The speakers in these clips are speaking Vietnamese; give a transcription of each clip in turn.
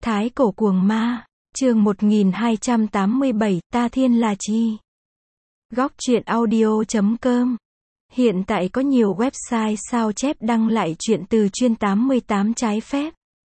Thái cổ cuồng ma, chương 1287, ta thiên là chi? Góc truyện audio.com. Hiện tại có nhiều website sao chép đăng lại truyện từ chuyên 88 trái phép,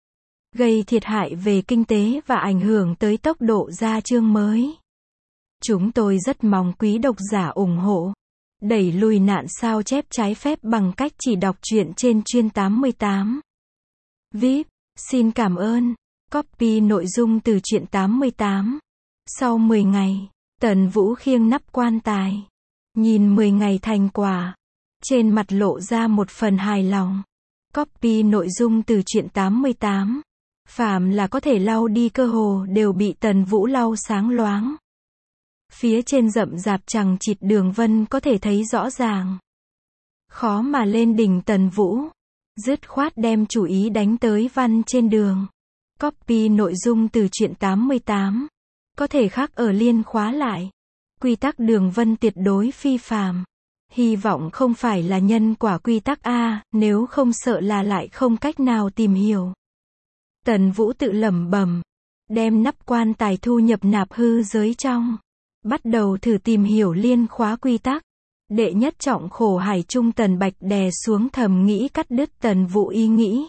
gây thiệt hại về kinh tế và ảnh hưởng tới tốc độ ra chương mới. Chúng tôi rất mong quý độc giả ủng hộ, đẩy lùi nạn sao chép trái phép bằng cách chỉ đọc truyện trên chuyên 88. VIP, xin cảm ơn. Copy nội dung từ truyện 88. Sau 10 ngày, Tần Vũ khiêng nắp quan tài. Nhìn 10 ngày thành quả, trên mặt lộ ra một phần hài lòng. Copy nội dung từ truyện 88. Phàm là có thể lau đi cơ hồ đều bị Tần Vũ lau sáng loáng. Phía trên rậm rạp chằng chịt đường vân có thể thấy rõ ràng. Khó mà lên đỉnh Tần Vũ. Dứt khoát đem chủ ý đánh tới văn trên đường. Copy nội dung từ truyện 88. Có thể khắc ở liên khóa lại. Quy tắc đường vân tuyệt đối phi phàm. Hy vọng không phải là nhân quả quy tắc A, nếu không sợ là lại không cách nào tìm hiểu. Tần Vũ tự lẩm bẩm, đem nắp quan tài thu nhập nạp hư giới trong. Bắt đầu thử tìm hiểu liên khóa quy tắc. Đệ nhất trọng khổ hải trung Tần Bạch đè xuống thầm nghĩ cắt đứt Tần Vũ ý nghĩ.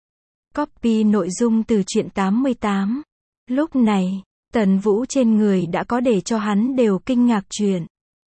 Copy nội dung từ truyện 88. Lúc này, Tần Vũ trên người đã có để cho hắn đều kinh ngạc chuyện.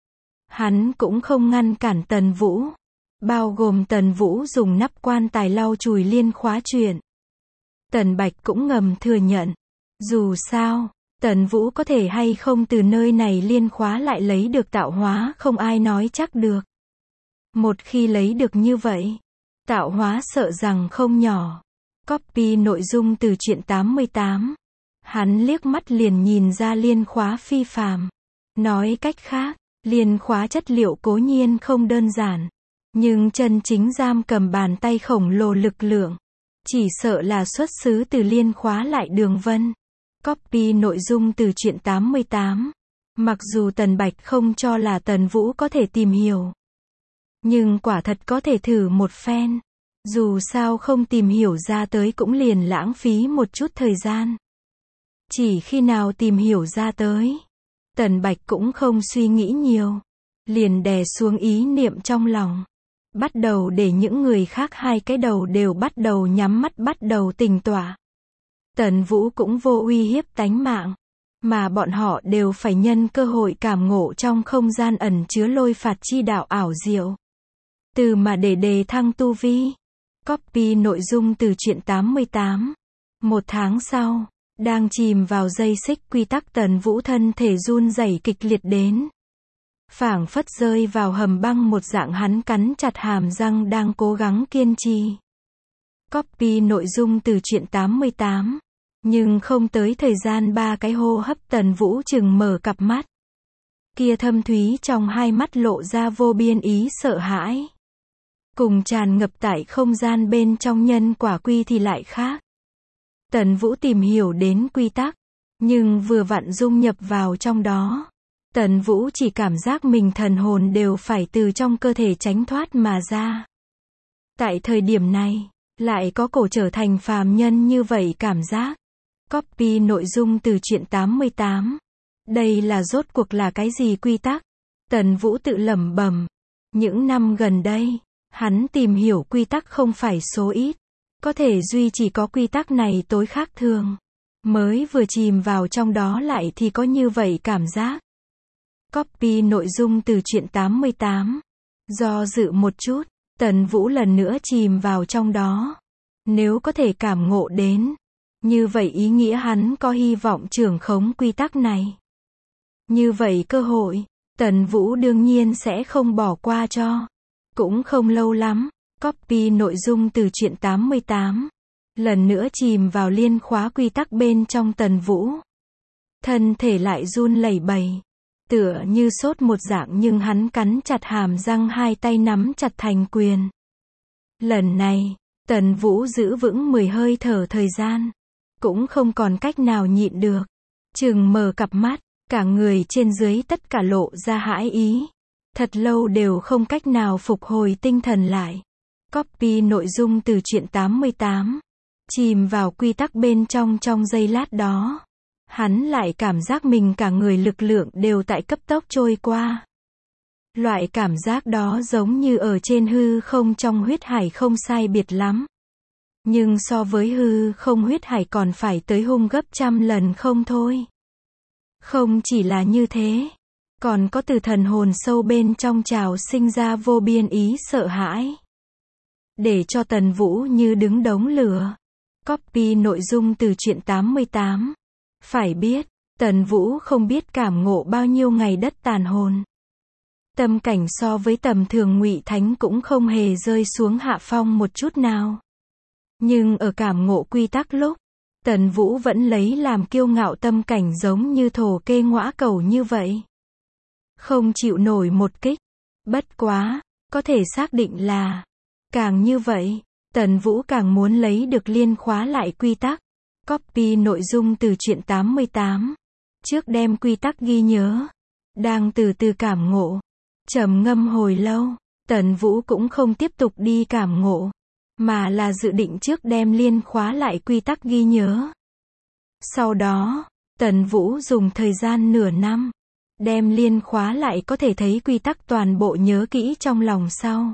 Hắn cũng không ngăn cản Tần Vũ. Bao gồm Tần Vũ dùng nắp quan tài lau chùi liên khóa chuyện. Tần Bạch cũng ngầm thừa nhận. Dù sao, Tần Vũ có thể hay không từ nơi này liên khóa lại lấy được tạo hóa không ai nói chắc được. Một khi lấy được như vậy, tạo hóa sợ rằng không nhỏ. Copy nội dung từ truyện 88. Hắn liếc mắt liền nhìn ra liên khóa phi phàm. Nói cách khác, liên khóa chất liệu cố nhiên không đơn giản. Nhưng chân chính giam cầm bàn tay khổng lồ lực lượng. Chỉ sợ là xuất xứ từ liên khóa lại đường vân. Copy nội dung từ truyện 88. Mặc dù Tần Bạch không cho là Tần Vũ có thể tìm hiểu. Nhưng quả thật có thể thử một phen. Dù sao không tìm hiểu ra tới cũng liền lãng phí một chút thời gian. Chỉ khi nào tìm hiểu ra tới, Tần Bạch cũng không suy nghĩ nhiều. Liền đè xuống ý niệm trong lòng. Bắt đầu để những người khác hai cái đầu đều bắt đầu nhắm mắt bắt đầu tỉnh tọa. Tần Vũ cũng vô uy hiếp tánh mạng. Mà bọn họ đều phải nhân cơ hội cảm ngộ trong không gian ẩn chứa lôi phạt chi đạo ảo diệu. Từ mà để đề thăng tu vi. Copy nội dung từ truyện 88. Một tháng sau, đang chìm vào dây xích quy tắc Tần Vũ thân thể run rẩy kịch liệt đến. Phảng phất rơi vào hầm băng một dạng hắn cắn chặt hàm răng đang cố gắng kiên trì. Copy nội dung từ truyện 88. Nhưng không tới thời gian 3 cái hô hấp Tần Vũ chừng mở cặp mắt. Kia thâm thúy trong hai mắt lộ ra vô biên ý sợ hãi. Cùng tràn ngập tại không gian bên trong nhân quả quy thì lại khác. Tần Vũ tìm hiểu đến quy tắc, nhưng vừa vặn dung nhập vào trong đó. Tần Vũ chỉ cảm giác mình thần hồn đều phải từ trong cơ thể tránh thoát mà ra. Tại thời điểm này, lại có cổ trở thành phàm nhân như vậy cảm giác. Copy nội dung từ truyện 88. Đây là rốt cuộc là cái gì quy tắc? Tần Vũ tự lẩm bẩm. Những năm gần đây, hắn tìm hiểu quy tắc không phải số ít. Có thể duy chỉ có quy tắc này tối khác thường. Mới vừa chìm vào trong đó lại thì có như vậy cảm giác. Copy nội dung từ truyện 88. Do dự một chút, Tần Vũ lần nữa chìm vào trong đó. Nếu có thể cảm ngộ đến, như vậy ý nghĩa hắn có hy vọng trưởng khống quy tắc này. Như vậy cơ hội, Tần Vũ đương nhiên sẽ không bỏ qua cho. Cũng không lâu lắm, copy nội dung từ truyện 88. Lần nữa chìm vào liên khóa quy tắc bên trong Tần Vũ. Thân thể lại run lẩy bẩy. Tựa như sốt một dạng nhưng hắn cắn chặt hàm răng hai tay nắm chặt thành quyền. Lần này, Tần Vũ giữ vững 10 hơi thở thời gian. Cũng không còn cách nào nhịn được. Chừng mở cặp mắt, cả người trên dưới tất cả lộ ra hãi ý. Thật lâu đều không cách nào phục hồi tinh thần lại. Copy nội dung từ truyện 88. Chìm vào quy tắc bên trong giây lát đó, hắn lại cảm giác mình cả người lực lượng đều tại cấp tốc trôi qua. Loại cảm giác đó giống như ở trên hư không trong huyết hải không sai biệt lắm. Nhưng so với hư không huyết hải còn phải tới hung gấp trăm lần không thôi. Không chỉ là như thế, còn có từ thần hồn sâu bên trong trào sinh ra vô biên ý sợ hãi. Để cho Tần Vũ như đứng đống lửa. Copy nội dung từ truyện 88. Phải biết, Tần Vũ không biết cảm ngộ bao nhiêu ngày đất tàn hồn. Tâm cảnh so với tầm thường Ngụy Thánh cũng không hề rơi xuống hạ phong một chút nào. Nhưng ở cảm ngộ quy tắc lúc, Tần Vũ vẫn lấy làm kiêu ngạo tâm cảnh giống như thổ kê ngõa cầu như vậy. Không chịu nổi một kích. Bất quá, có thể xác định là, càng như vậy, Tần Vũ càng muốn lấy được liên khóa lại quy tắc. Copy nội dung từ truyện 88. Trước đem quy tắc ghi nhớ. Đang từ từ cảm ngộ. Trầm ngâm hồi lâu, Tần Vũ cũng không tiếp tục đi cảm ngộ, mà là dự định trước đem liên khóa lại quy tắc ghi nhớ. Sau đó, Tần Vũ dùng thời gian nửa năm, đem liên khóa lại có thể thấy quy tắc toàn bộ nhớ kỹ trong lòng sau.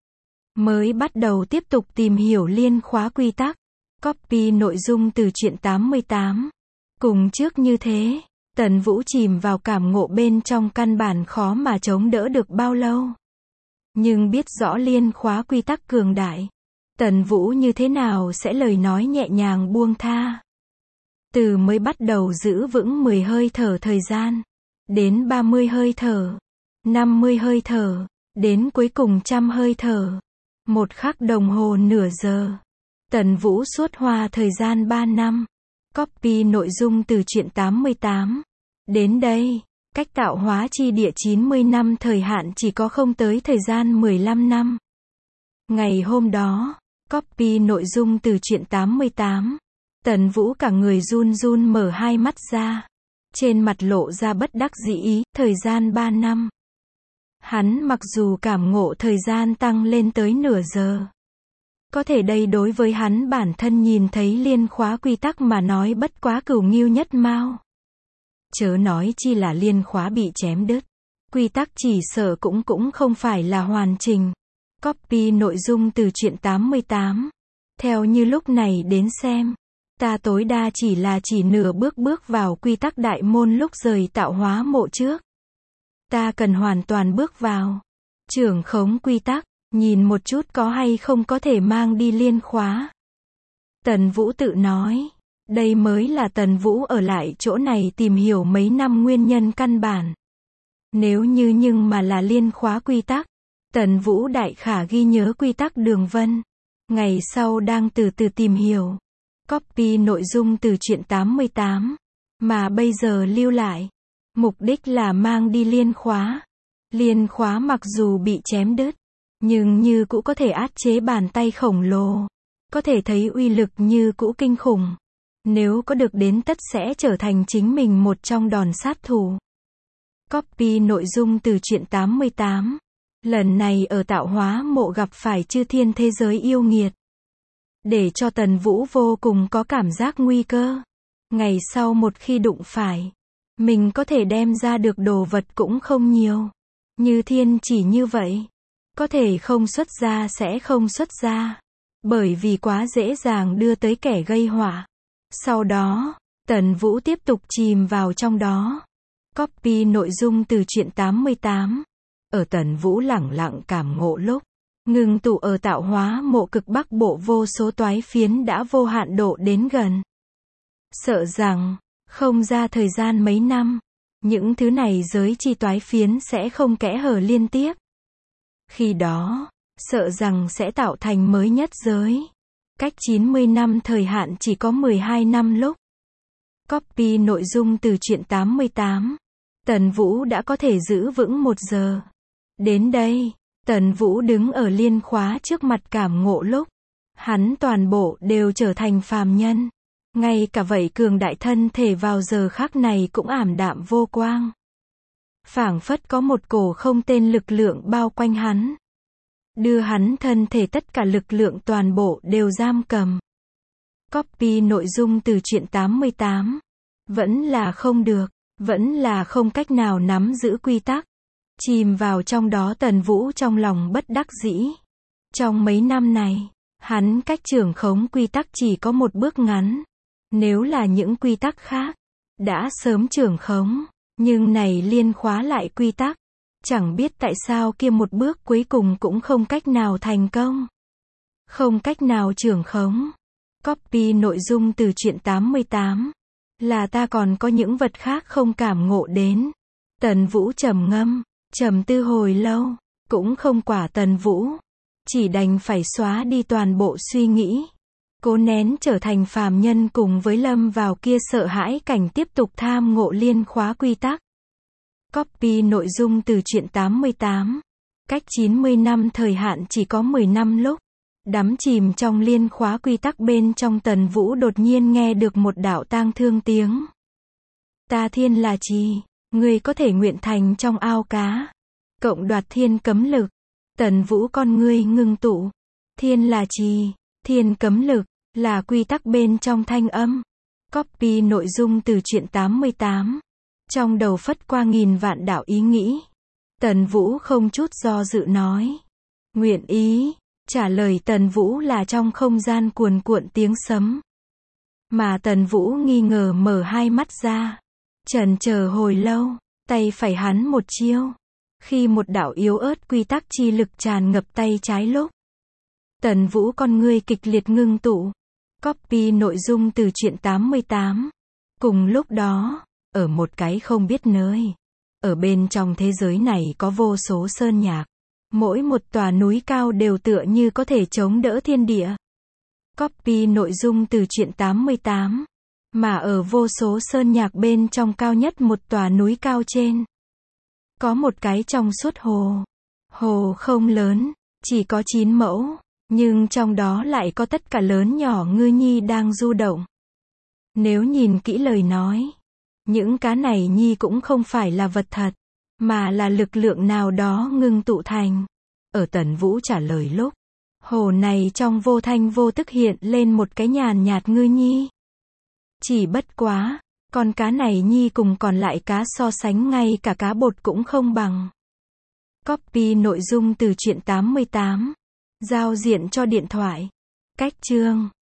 Mới bắt đầu tiếp tục tìm hiểu liên khóa quy tắc. Copy nội dung từ truyện 88. Cùng trước như thế, Tần Vũ chìm vào cảm ngộ bên trong căn bản khó mà chống đỡ được bao lâu. Nhưng biết rõ liên khóa quy tắc cường đại, Tần Vũ như thế nào sẽ lời nói nhẹ nhàng buông tha. Từ mới bắt đầu giữ vững 10 hơi thở thời gian, đến 30 hơi thở, 50 hơi thở, đến cuối cùng 100 hơi thở. 1 khắc đồng hồ nửa giờ. Tần Vũ suốt hoa thời gian 3 năm. Copy nội dung từ truyện 88. Đến đây, cách tạo hóa chi địa 90 năm thời hạn chỉ có không tới thời gian 15 năm. Ngày hôm đó, copy nội dung từ truyện 88. Tần Vũ cả người run run mở hai mắt ra. Trên mặt lộ ra bất đắc dĩ ý, thời gian 3 năm. Hắn mặc dù cảm ngộ thời gian tăng lên tới nửa giờ. Có thể đây đối với hắn bản thân nhìn thấy liên khóa quy tắc mà nói bất quá cửu nghiêu nhất mao. Chớ nói chi là liên khóa bị chém đứt. Quy tắc chỉ sợ cũng không phải là hoàn chỉnh. Copy nội dung từ truyện 88. Theo như lúc này đến xem, ta tối đa chỉ nửa bước vào quy tắc đại môn lúc rời tạo hóa mộ trước. Ta cần hoàn toàn bước vào. Trưởng khống quy tắc, nhìn một chút có hay không có thể mang đi liên khóa. Tần Vũ tự nói. Đây mới là Tần Vũ ở lại chỗ này tìm hiểu mấy năm nguyên nhân căn bản. Nếu như nhưng mà là liên khóa quy tắc, Tần Vũ đại khả ghi nhớ quy tắc đường vân. Ngày sau đang từ từ tìm hiểu. Copy nội dung từ truyện 88. Mà bây giờ lưu lại. Mục đích là mang đi liên khóa. Liên khóa mặc dù bị chém đứt, nhưng như cũ có thể áp chế bàn tay khổng lồ. Có thể thấy uy lực như cũ kinh khủng. Nếu có được đến tất sẽ trở thành chính mình một trong đòn sát thủ. Copy nội dung từ truyện 88. Lần này ở tạo hóa mộ gặp phải chư thiên thế giới yêu nghiệt. Để cho Tần Vũ vô cùng có cảm giác nguy cơ. Ngày sau một khi đụng phải, mình có thể đem ra được đồ vật cũng không nhiều. Như thiên chỉ như vậy. Có thể không xuất ra sẽ không xuất ra. Bởi vì quá dễ dàng đưa tới kẻ gây họa. Sau đó, Tần Vũ tiếp tục chìm vào trong đó. Copy nội dung từ truyện 88. Ở Tần Vũ lẳng lặng cảm ngộ lúc, ngừng tụ ở tạo hóa mộ cực bắc bộ vô số toái phiến đã vô hạn độ đến gần. Sợ rằng, không ra thời gian mấy năm, những thứ này giới chi toái phiến sẽ không kẽ hở liên tiếp. Khi đó, sợ rằng sẽ tạo thành mới nhất giới. Cách 90 năm thời hạn chỉ có 12 năm lúc. Copy nội dung từ truyện 88. Tần Vũ đã có thể giữ vững 1 giờ. Đến đây, Tần Vũ đứng ở liên khóa trước mặt cảm ngộ lúc. Hắn toàn bộ đều trở thành phàm nhân. Ngay cả vậy cường đại thân thể vào giờ khắc này cũng ảm đạm vô quang. Phảng phất có một cổ không tên lực lượng bao quanh hắn. Đưa hắn thân thể tất cả lực lượng toàn bộ đều giam cầm. Copy nội dung từ truyện 88. Vẫn là không được, vẫn là không cách nào nắm giữ quy tắc. Chìm vào trong đó Tần Vũ trong lòng bất đắc dĩ. Trong mấy năm này, hắn cách trưởng khống quy tắc chỉ có một bước ngắn. Nếu là những quy tắc khác, đã sớm trưởng khống, nhưng này liên khóa lại quy tắc. Chẳng biết tại sao kia một bước cuối cùng cũng không cách nào thành công. Không cách nào trưởng khống. Copy nội dung từ truyện 88. Là ta còn có những vật khác không cảm ngộ đến. Tần Vũ trầm ngâm, trầm tư hồi lâu, cũng không quả Tần Vũ. Chỉ đành phải xóa đi toàn bộ suy nghĩ. Cố nén trở thành phàm nhân cùng với lâm vào kia sợ hãi cảnh tiếp tục tham ngộ liên khóa quy tắc. Copy nội dung từ truyện 88. Cách 90 năm thời hạn chỉ có 10 năm lúc. Đắm chìm trong liên khóa quy tắc bên trong Tần Vũ đột nhiên nghe được một đạo tang thương tiếng. Ta thiên là trì, người có thể nguyện thành trong ao cá. Cộng đoạt thiên cấm lực. Tần Vũ con ngươi ngưng tụ. Thiên là trì, thiên cấm lực, là quy tắc bên trong thanh âm. Copy nội dung từ truyện 88. Trong đầu phất qua nghìn vạn đạo ý nghĩ. Tần Vũ không chút do dự nói. Nguyện ý. Trả lời Tần Vũ là trong không gian cuồn cuộn tiếng sấm. Mà Tần Vũ nghi ngờ mở hai mắt ra. Chần chờ hồi lâu, tay phải hắn một chiêu. Khi một đạo yếu ớt quy tắc chi lực tràn ngập tay trái lúc. Tần Vũ con ngươi kịch liệt ngưng tụ. Copy nội dung từ truyện 88. Cùng lúc đó, ở một cái không biết nơi. Ở bên trong thế giới này có vô số sơn nhạc. Mỗi một tòa núi cao đều tựa như có thể chống đỡ thiên địa. Copy nội dung từ truyện 88. Mà ở vô số sơn nhạc bên trong cao nhất một tòa núi cao trên. Có một cái trong suốt hồ. Hồ không lớn, chỉ có 9 mẫu. Nhưng trong đó lại có tất cả lớn nhỏ ngư nhi đang du động. Nếu nhìn kỹ lời nói, những cá này nhi cũng không phải là vật thật, mà là lực lượng nào đó ngưng tụ thành. Ở Tần Vũ trả lời lúc, hồ này trong vô thanh vô tức hiện lên một cái nhàn nhạt ngư nhi. Chỉ bất quá, con cá này nhi cùng còn lại cá so sánh ngay cả cá bột cũng không bằng. Copy nội dung từ truyện 88. Giao diện cho điện thoại. Cách chương.